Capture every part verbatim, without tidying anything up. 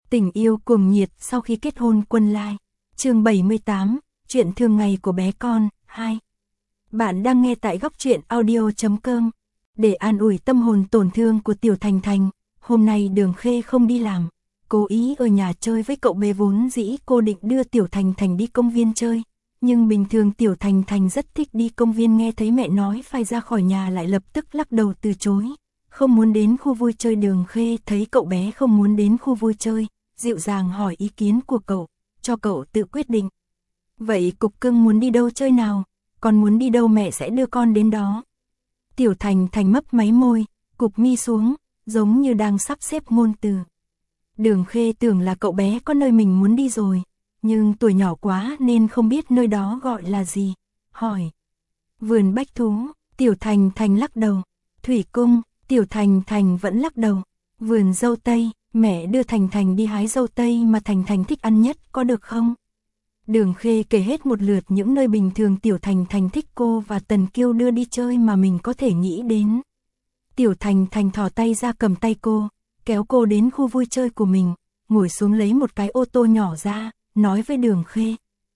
Tình yêu cuồng nhiệt sau khi kết hôn Quân Lai. Chương bảy mươi tám, chuyện thường ngày của bé con, hai. Bạn đang nghe tại góc truyện audio chấm com. Để an ủi tâm hồn tổn thương của Tiểu Thành Thành, hôm nay Đường Khê không đi làm, cố ý ở nhà chơi với cậu bé. Vốn dĩ cô định đưa Tiểu Thành Thành đi công viên chơi, nhưng bình thường Tiểu Thành Thành rất thích đi công viên, nghe thấy mẹ nói phải ra khỏi nhà lại lập tức lắc đầu từ chối, không muốn đến khu vui chơi. Đường Khê thấy cậu bé không muốn đến khu vui chơi, dịu dàng hỏi ý kiến của cậu, cho cậu tự quyết định. Vậy Cục Cưng muốn đi đâu chơi nào? Con muốn đi đâu mẹ sẽ đưa con đến đó. Tiểu Thành Thành mấp máy môi, cụp mi xuống, giống như đang sắp xếp ngôn từ. Đường Khê tưởng là cậu bé có nơi mình muốn đi rồi, nhưng tuổi nhỏ quá nên không biết nơi đó gọi là gì. Hỏi. Vườn bách thú. Tiểu Thành Thành lắc đầu. Thủy cung. Tiểu Thành Thành vẫn lắc đầu. Vườn dâu tây. Mẹ đưa Thành Thành đi hái dâu tây mà Thành Thành thích ăn nhất, có được không? Đường Khê kể hết một lượt những nơi bình thường Tiểu Thành Thành thích cô và Tần Kiêu đưa đi chơi mà mình có thể nghĩ đến. Tiểu Thành Thành thò tay ra cầm tay cô, kéo cô đến khu vui chơi của mình, ngồi xuống lấy một cái ô tô nhỏ ra, nói với Đường Khê.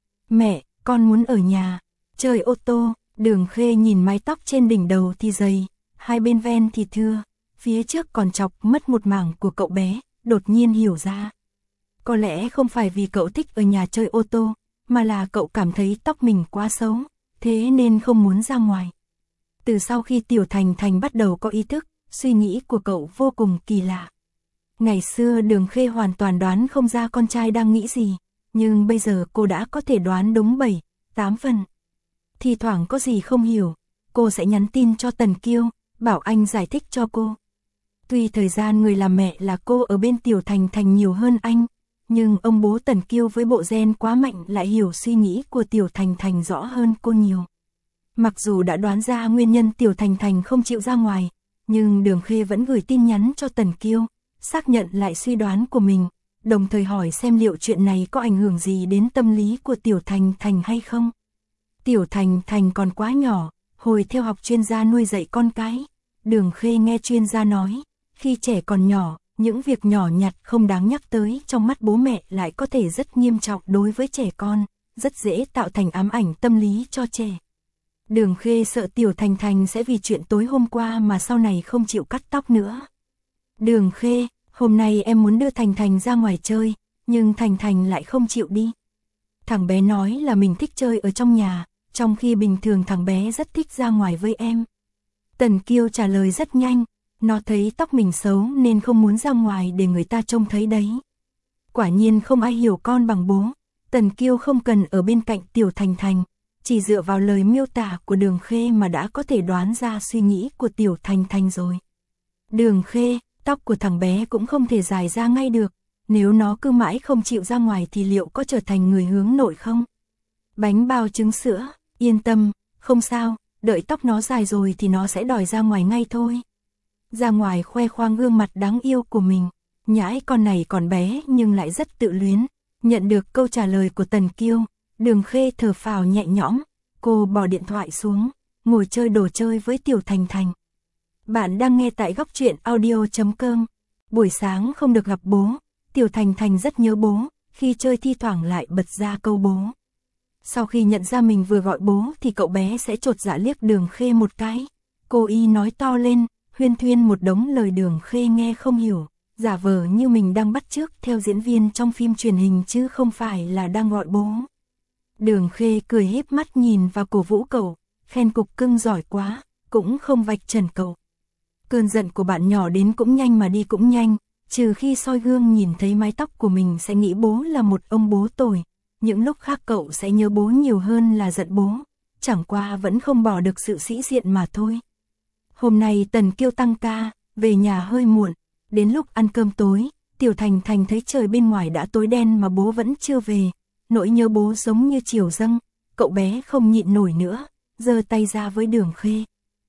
Mẹ, con muốn ở nhà, chơi ô tô. Đường Khê nhìn mái tóc trên đỉnh đầu thì dày, hai bên ven thì thưa, phía trước còn chọc mất một mảng của cậu bé, đột nhiên hiểu ra. Có lẽ không phải vì cậu thích ở nhà chơi ô tô, mà là cậu cảm thấy tóc mình quá xấu, thế nên không muốn ra ngoài. Từ sau khi Tiểu Thành Thành bắt đầu có ý thức, suy nghĩ của cậu vô cùng kỳ lạ. Ngày xưa Đường Khê hoàn toàn đoán không ra con trai đang nghĩ gì, nhưng bây giờ cô đã có thể đoán đúng bảy, tám phần. Thì thoảng có gì không hiểu, cô sẽ nhắn tin cho Tần Kiêu, bảo anh giải thích cho cô. Tuy thời gian người làm mẹ là cô ở bên Tiểu Thành Thành nhiều hơn anh, nhưng ông bố Tần Kiêu với bộ gen quá mạnh lại hiểu suy nghĩ của Tiểu Thành Thành rõ hơn cô nhiều. Mặc dù đã đoán ra nguyên nhân Tiểu Thành Thành không chịu ra ngoài, nhưng Đường Khê vẫn gửi tin nhắn cho Tần Kiêu, xác nhận lại suy đoán của mình, đồng thời hỏi xem liệu chuyện này có ảnh hưởng gì đến tâm lý của Tiểu Thành Thành hay không. Tiểu Thành Thành còn quá nhỏ, hồi theo học chuyên gia nuôi dạy con cái, Đường Khê nghe chuyên gia nói, khi trẻ còn nhỏ, những việc nhỏ nhặt không đáng nhắc tới trong mắt bố mẹ lại có thể rất nghiêm trọng đối với trẻ con, rất dễ tạo thành ám ảnh tâm lý cho trẻ. Đường Khê sợ Tiểu Thành Thành sẽ vì chuyện tối hôm qua mà sau này không chịu cắt tóc nữa. Đường Khê, hôm nay em muốn đưa Thành Thành ra ngoài chơi, nhưng Thành Thành lại không chịu đi. Thằng bé nói là mình thích chơi ở trong nhà, trong khi bình thường thằng bé rất thích ra ngoài với em. Tần Kiêu trả lời rất nhanh, nó thấy tóc mình xấu nên không muốn ra ngoài để người ta trông thấy đấy. Quả nhiên không ai hiểu con bằng bố, Tần Kiêu không cần ở bên cạnh Tiểu Thành Thành, chỉ dựa vào lời miêu tả của Đường Khê mà đã có thể đoán ra suy nghĩ của Tiểu Thành Thành rồi. Đường Khê, tóc của thằng bé cũng không thể dài ra ngay được, nếu nó cứ mãi không chịu ra ngoài thì liệu có trở thành người hướng nội không? Bánh bao trứng sữa, yên tâm, không sao, đợi tóc nó dài rồi thì nó sẽ đòi ra ngoài ngay thôi. Ra ngoài khoe khoang gương mặt đáng yêu của mình, nhãi con này còn bé nhưng lại rất tự luyến. Nhận được câu trả lời của Tần Kiêu, Đường Khê thở phào nhẹ nhõm, cô bỏ điện thoại xuống, ngồi chơi đồ chơi với Tiểu Thành Thành. Bạn đang nghe tại góc truyện audio chấm com. Buổi sáng không được gặp bố, Tiểu Thành Thành rất nhớ bố, khi chơi thi thoảng lại bật ra câu bố. Sau khi nhận ra mình vừa gọi bố thì cậu bé sẽ chột dạ liếc Đường Khê một cái. Cô y nói to lên, huyên thuyên một đống lời Đường Khê nghe không hiểu, giả vờ như mình đang bắt chước theo diễn viên trong phim truyền hình chứ không phải là đang gọi bố. Đường Khê cười híp mắt nhìn và cổ vũ cậu, khen Cục Cưng giỏi quá, cũng không vạch trần cậu. Cơn giận của bạn nhỏ đến cũng nhanh mà đi cũng nhanh, trừ khi soi gương nhìn thấy mái tóc của mình sẽ nghĩ bố là một ông bố tồi, những lúc khác cậu sẽ nhớ bố nhiều hơn là giận bố, chẳng qua vẫn không bỏ được sự sĩ diện mà thôi. Hôm nay Tần Kiêu tăng ca, về nhà hơi muộn, đến lúc ăn cơm tối, Tiểu Thành Thành thấy trời bên ngoài đã tối đen mà bố vẫn chưa về, nỗi nhớ bố giống như chiều dâng, cậu bé không nhịn nổi nữa, giơ tay ra với Đường Khê.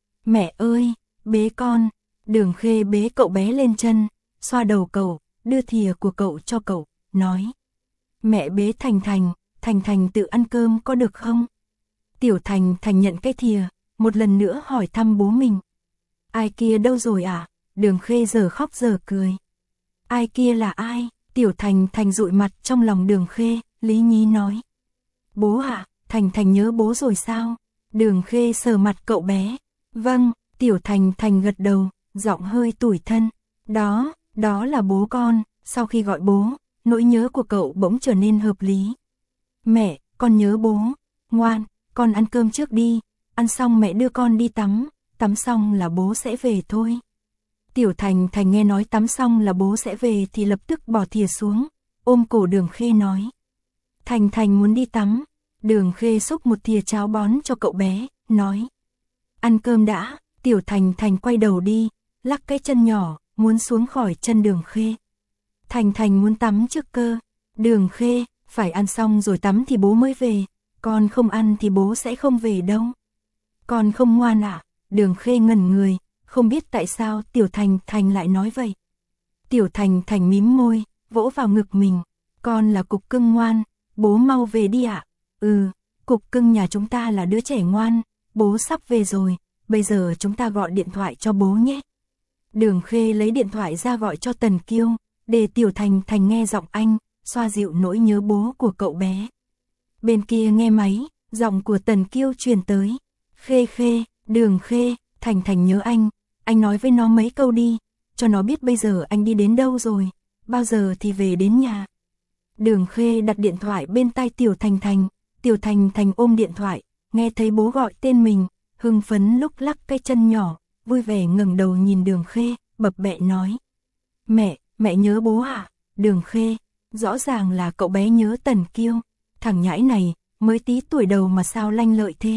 Mẹ ơi, bế con. Đường Khê bế cậu bé lên chân, xoa đầu cậu, đưa thìa của cậu cho cậu, nói. Mẹ bế Thành Thành, Thành Thành tự ăn cơm có được không? Tiểu Thành Thành nhận cái thìa, một lần nữa hỏi thăm bố mình. Ai kia đâu rồi à? Đường Khê giờ khóc giờ cười. Ai kia là ai? Tiểu Thành Thành dụi mặt trong lòng Đường Khê, lý nhí nói. Bố ạ, Thành Thành nhớ bố rồi sao? Đường Khê sờ mặt cậu bé. Vâng, Tiểu Thành Thành gật đầu, giọng hơi tủi thân. Đó, đó là bố con. Sau khi gọi bố, nỗi nhớ của cậu bỗng trở nên hợp lý. Mẹ, con nhớ bố. Ngoan, con ăn cơm trước đi. Ăn xong mẹ đưa con đi tắm. Tắm xong là bố sẽ về thôi. Tiểu Thành Thành nghe nói tắm xong là bố sẽ về thì lập tức bỏ thìa xuống, ôm cổ Đường Khê nói. Thành Thành muốn đi tắm. Đường Khê xúc một thìa cháo bón cho cậu bé, nói. Ăn cơm đã. Tiểu Thành Thành quay đầu đi, lắc cái chân nhỏ, muốn xuống khỏi chân Đường Khê. Thành Thành muốn tắm trước cơ. Đường Khê, phải ăn xong rồi tắm thì bố mới về. Con không ăn thì bố sẽ không về đâu. Con không ngoan ạ. Đường Khê ngẩn người, không biết tại sao Tiểu Thành Thành lại nói vậy. Tiểu Thành Thành mím môi, vỗ vào ngực mình. Con là cục cưng ngoan, bố mau về đi ạ. Ừ, cục cưng nhà chúng ta là đứa trẻ ngoan, bố sắp về rồi, bây giờ chúng ta gọi điện thoại cho bố nhé. Đường Khê lấy điện thoại ra gọi cho Tần Kiêu, để Tiểu Thành Thành nghe giọng anh, xoa dịu nỗi nhớ bố của cậu bé. Bên kia nghe máy, giọng của Tần Kiêu truyền tới. Khê Khê, Đường Khê, Thành Thành nhớ anh, anh nói với nó mấy câu đi, cho nó biết bây giờ anh đi đến đâu rồi, bao giờ thì về đến nhà. Đường Khê đặt điện thoại bên tai Tiểu Thành Thành, Tiểu Thành Thành ôm điện thoại, nghe thấy bố gọi tên mình, hưng phấn lúc lắc cái chân nhỏ, vui vẻ ngẩng đầu nhìn Đường Khê, bập bẹ nói. Mẹ, mẹ nhớ bố à? Đường Khê, rõ ràng là cậu bé nhớ Tần Kiêu, thằng nhãi này, mới tí tuổi đầu mà sao lanh lợi thế.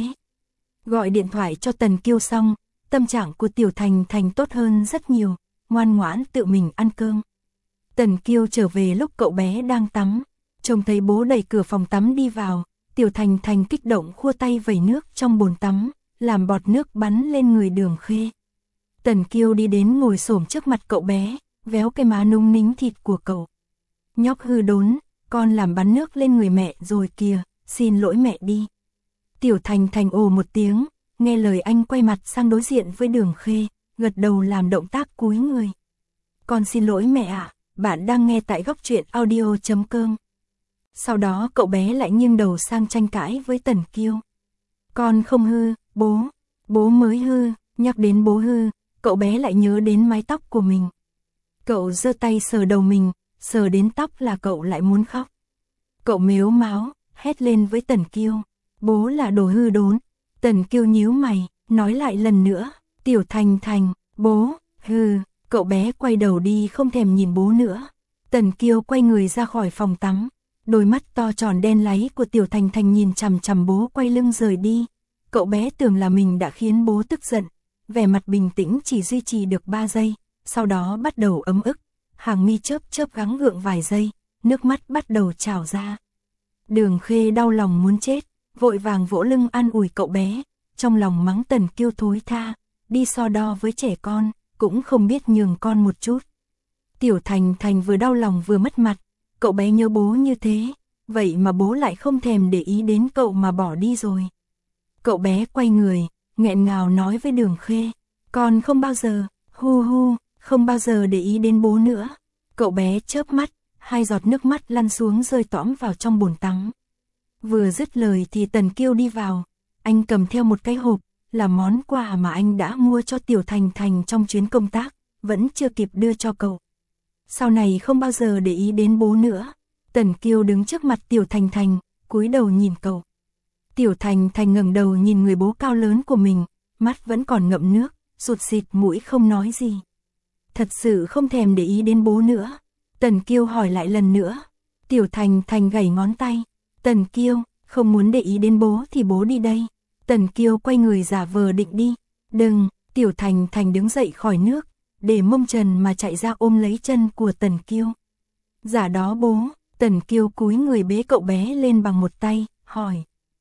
Gọi điện thoại cho Tần Kiêu xong, tâm trạng của Tiểu Thành Thành tốt hơn rất nhiều, ngoan ngoãn tự mình ăn cơm. Tần Kiêu trở về lúc cậu bé đang tắm, trông thấy bố đẩy cửa phòng tắm đi vào, Tiểu Thành Thành kích động khua tay vẩy nước trong bồn tắm, làm bọt nước bắn lên người Đường Khê. Tần Kiêu đi đến ngồi xổm trước mặt cậu bé, véo cái má nung nính thịt của cậu. Nhóc hư đốn, con làm bắn nước lên người mẹ rồi kìa, xin lỗi mẹ đi. Tiểu Thành Thành ồ một tiếng, nghe lời anh quay mặt sang đối diện với Đường Khê, gật đầu làm động tác cúi người. Con xin lỗi mẹ ạ, bạn đang nghe tại góc truyện audio chấm com. Sau đó cậu bé lại nghiêng đầu sang tranh cãi với Tần Kiêu. Con không hư, bố, bố mới hư, nhắc đến bố hư, cậu bé lại nhớ đến mái tóc của mình. Cậu giơ tay sờ đầu mình, sờ đến tóc là cậu lại muốn khóc. Cậu mếu máo, hét lên với Tần Kiêu. Bố là đồ hư đốn. Tần Kiêu nhíu mày, nói lại lần nữa. Tiểu Thành Thành, bố, hư. Cậu bé quay đầu đi không thèm nhìn bố nữa. Tần Kiêu quay người ra khỏi phòng tắm. Đôi mắt to tròn đen láy của Tiểu Thành Thành nhìn chằm chằm bố quay lưng rời đi. Cậu bé tưởng là mình đã khiến bố tức giận. Vẻ mặt bình tĩnh chỉ duy trì được ba giây. Sau đó bắt đầu ấm ức. Hàng mi chớp chớp gắng gượng vài giây. Nước mắt bắt đầu trào ra. Đường Khê đau lòng muốn chết, vội vàng vỗ lưng an ủi cậu bé, trong lòng mắng Tần Kiêu thối tha, đi so đo với trẻ con, cũng không biết nhường con một chút. Tiểu Thành Thành vừa đau lòng vừa mất mặt, cậu bé nhớ bố như thế, vậy mà bố lại không thèm để ý đến cậu mà bỏ đi rồi. Cậu bé quay người, nghẹn ngào nói với Đường Khê, con không bao giờ, hu hu, không bao giờ để ý đến bố nữa. Cậu bé chớp mắt, hai giọt nước mắt lăn xuống rơi tõm vào trong bồn tắm. Vừa dứt lời thì Tần Kiêu đi vào, anh cầm theo một cái hộp, là món quà mà anh đã mua cho Tiểu Thành Thành trong chuyến công tác, vẫn chưa kịp đưa cho cậu. Sau này không bao giờ để ý đến bố nữa. Tần Kiêu đứng trước mặt Tiểu Thành Thành, cúi đầu nhìn cậu. Tiểu Thành Thành ngẩng đầu nhìn người bố cao lớn của mình, mắt vẫn còn ngậm nước, sụt sịt mũi không nói gì. Thật sự không thèm để ý đến bố nữa. Tần Kiêu hỏi lại lần nữa. Tiểu Thành Thành gảy ngón tay. Tần Kiêu, không muốn để ý đến bố thì bố đi đây. Tần Kiêu quay người giả vờ định đi. Đừng, Tiểu Thành Thành đứng dậy khỏi nước, để mông trần mà chạy ra ôm lấy chân của Tần Kiêu. Giả đó bố. Tần Kiêu cúi người bế cậu bé lên bằng một tay, hỏi.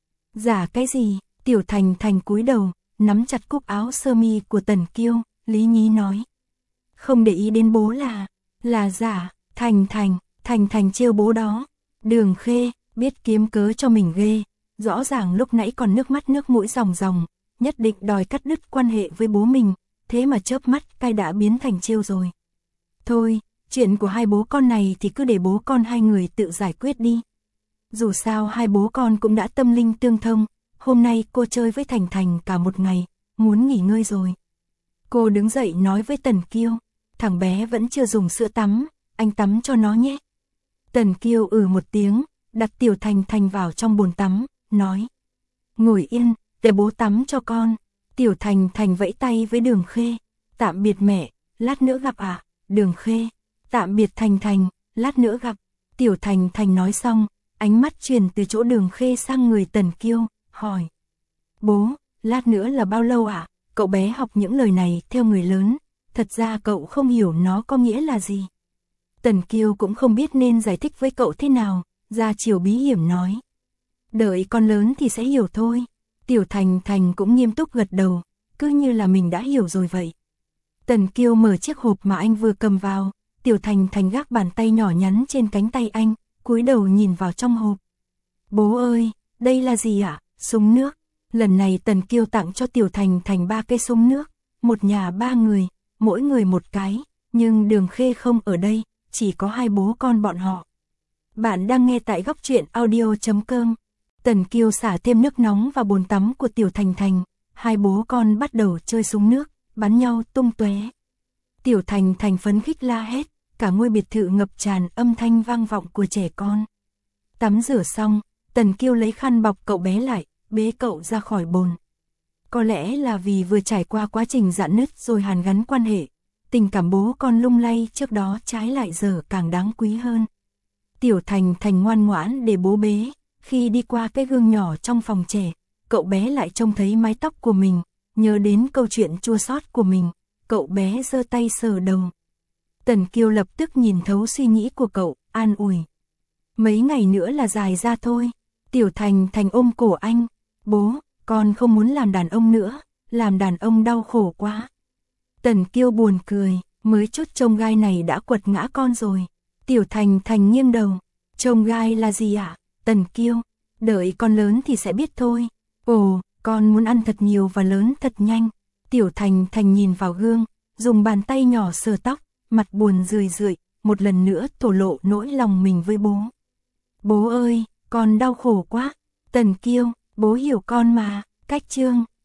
Giả cái gì? Tiểu Thành Thành cúi đầu, nắm chặt cúc áo sơ mi của Tần Kiêu, lý nhí nói. Không để ý đến bố là, là giả. Thành Thành, Thành Thành trêu bố đó. Đường Khê, biết kiếm cớ cho mình ghê, rõ ràng lúc nãy còn nước mắt nước mũi ròng ròng, nhất định đòi cắt đứt quan hệ với bố mình, thế mà chớp mắt cay đã biến thành trêu rồi. Thôi, chuyện của hai bố con này thì cứ để bố con hai người tự giải quyết đi. Dù sao hai bố con cũng đã tâm linh tương thông, hôm nay cô chơi với Thành Thành cả một ngày, muốn nghỉ ngơi rồi. Cô đứng dậy nói với Tần Kiêu, thằng bé vẫn chưa dùng sữa tắm, anh tắm cho nó nhé. Tần Kiêu ừ một tiếng, đặt Tiểu Thành Thành vào trong bồn tắm, nói, ngồi yên, để bố tắm cho con. Tiểu Thành Thành vẫy tay với Đường Khê, tạm biệt mẹ, lát nữa gặp ạ. À? Đường Khê, tạm biệt Thành Thành, lát nữa gặp. Tiểu Thành Thành nói xong, ánh mắt chuyển từ chỗ Đường Khê sang người Tần Kiêu, hỏi, bố, lát nữa là bao lâu ạ? À? Cậu bé học những lời này theo người lớn, thật ra cậu không hiểu nó có nghĩa là gì. Tần Kiêu cũng không biết nên giải thích với cậu thế nào, ra chiều bí hiểm nói, đợi con lớn thì sẽ hiểu thôi. Tiểu Thành Thành cũng nghiêm túc gật đầu, cứ như là mình đã hiểu rồi vậy. Tần Kiêu mở chiếc hộp mà anh vừa cầm vào, Tiểu Thành Thành gác bàn tay nhỏ nhắn trên cánh tay anh, cúi đầu nhìn vào trong hộp. Bố ơi, đây là gì ạ? À? Súng nước. Lần này Tần Kiêu tặng cho Tiểu Thành Thành ba cây súng nước, một nhà ba người, mỗi người một cái, nhưng Đường Khê không ở đây, chỉ có hai bố con bọn họ. Bạn đang nghe tại góc truyện audio chấm com. Tần Kiêu xả thêm nước nóng vào bồn tắm của Tiểu Thành Thành, hai bố con bắt đầu chơi súng nước, bắn nhau tung tóe. Tiểu Thành Thành phấn khích la hét, cả ngôi biệt thự ngập tràn âm thanh vang vọng của trẻ con. Tắm rửa xong, Tần Kiêu lấy khăn bọc cậu bé lại, bế cậu ra khỏi bồn. Có lẽ là vì vừa trải qua quá trình rạn nứt rồi hàn gắn quan hệ, tình cảm bố con lung lay trước đó trái lại giờ càng đáng quý hơn. Tiểu Thành Thành ngoan ngoãn để bố bế, khi đi qua cái gương nhỏ trong phòng trẻ, cậu bé lại trông thấy mái tóc của mình, nhớ đến câu chuyện chua xót của mình, cậu bé giơ tay sờ đầu. Tần Kiêu lập tức nhìn thấu suy nghĩ của cậu, an ủi. Mấy ngày nữa là dài ra thôi. Tiểu Thành Thành ôm cổ anh, bố, con không muốn làm đàn ông nữa, làm đàn ông đau khổ quá. Tần Kiêu buồn cười, mới chút chông gai này đã quật ngã con rồi. Tiểu Thành Thành nghiêng đầu, chông gai là gì ạ? À? Tần Kiêu, đợi con lớn thì sẽ biết thôi. Ồ, con muốn ăn thật nhiều và lớn thật nhanh. Tiểu Thành Thành nhìn vào gương, dùng bàn tay nhỏ sờ tóc, mặt buồn rười rượi, một lần nữa thổ lộ nỗi lòng mình với bố. Bố ơi, con đau khổ quá. Tần Kiêu, bố hiểu con mà. Cách chương